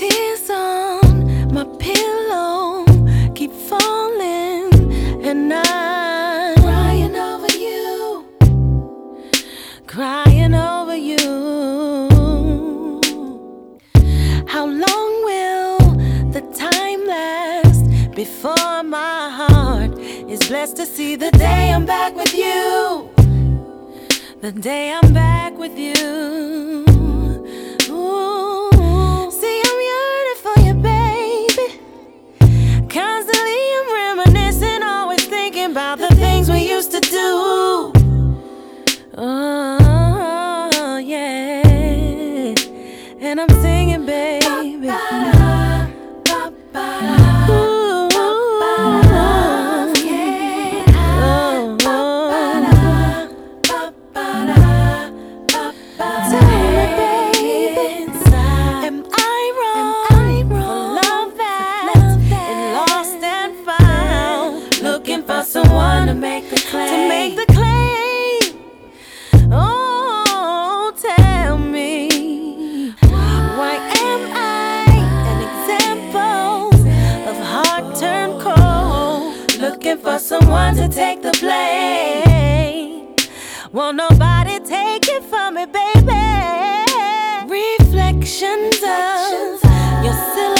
Tears on my pillow keep falling, and I'm crying over you, crying over you. How long will the time last before my heart is blessed to see the day I'm back with you? The day I'm back with you. Ooh. See, I'm yearning for you, baby. Constantly I'm reminiscing, always thinking about the things we used to do. Oh, yeah. And I'm singing, baby. Someone to make the claim, Oh, tell me, why am I an example of heart turned cold, looking for someone to take the blame? Won't nobody take it from me, baby. Reflections of your silhouette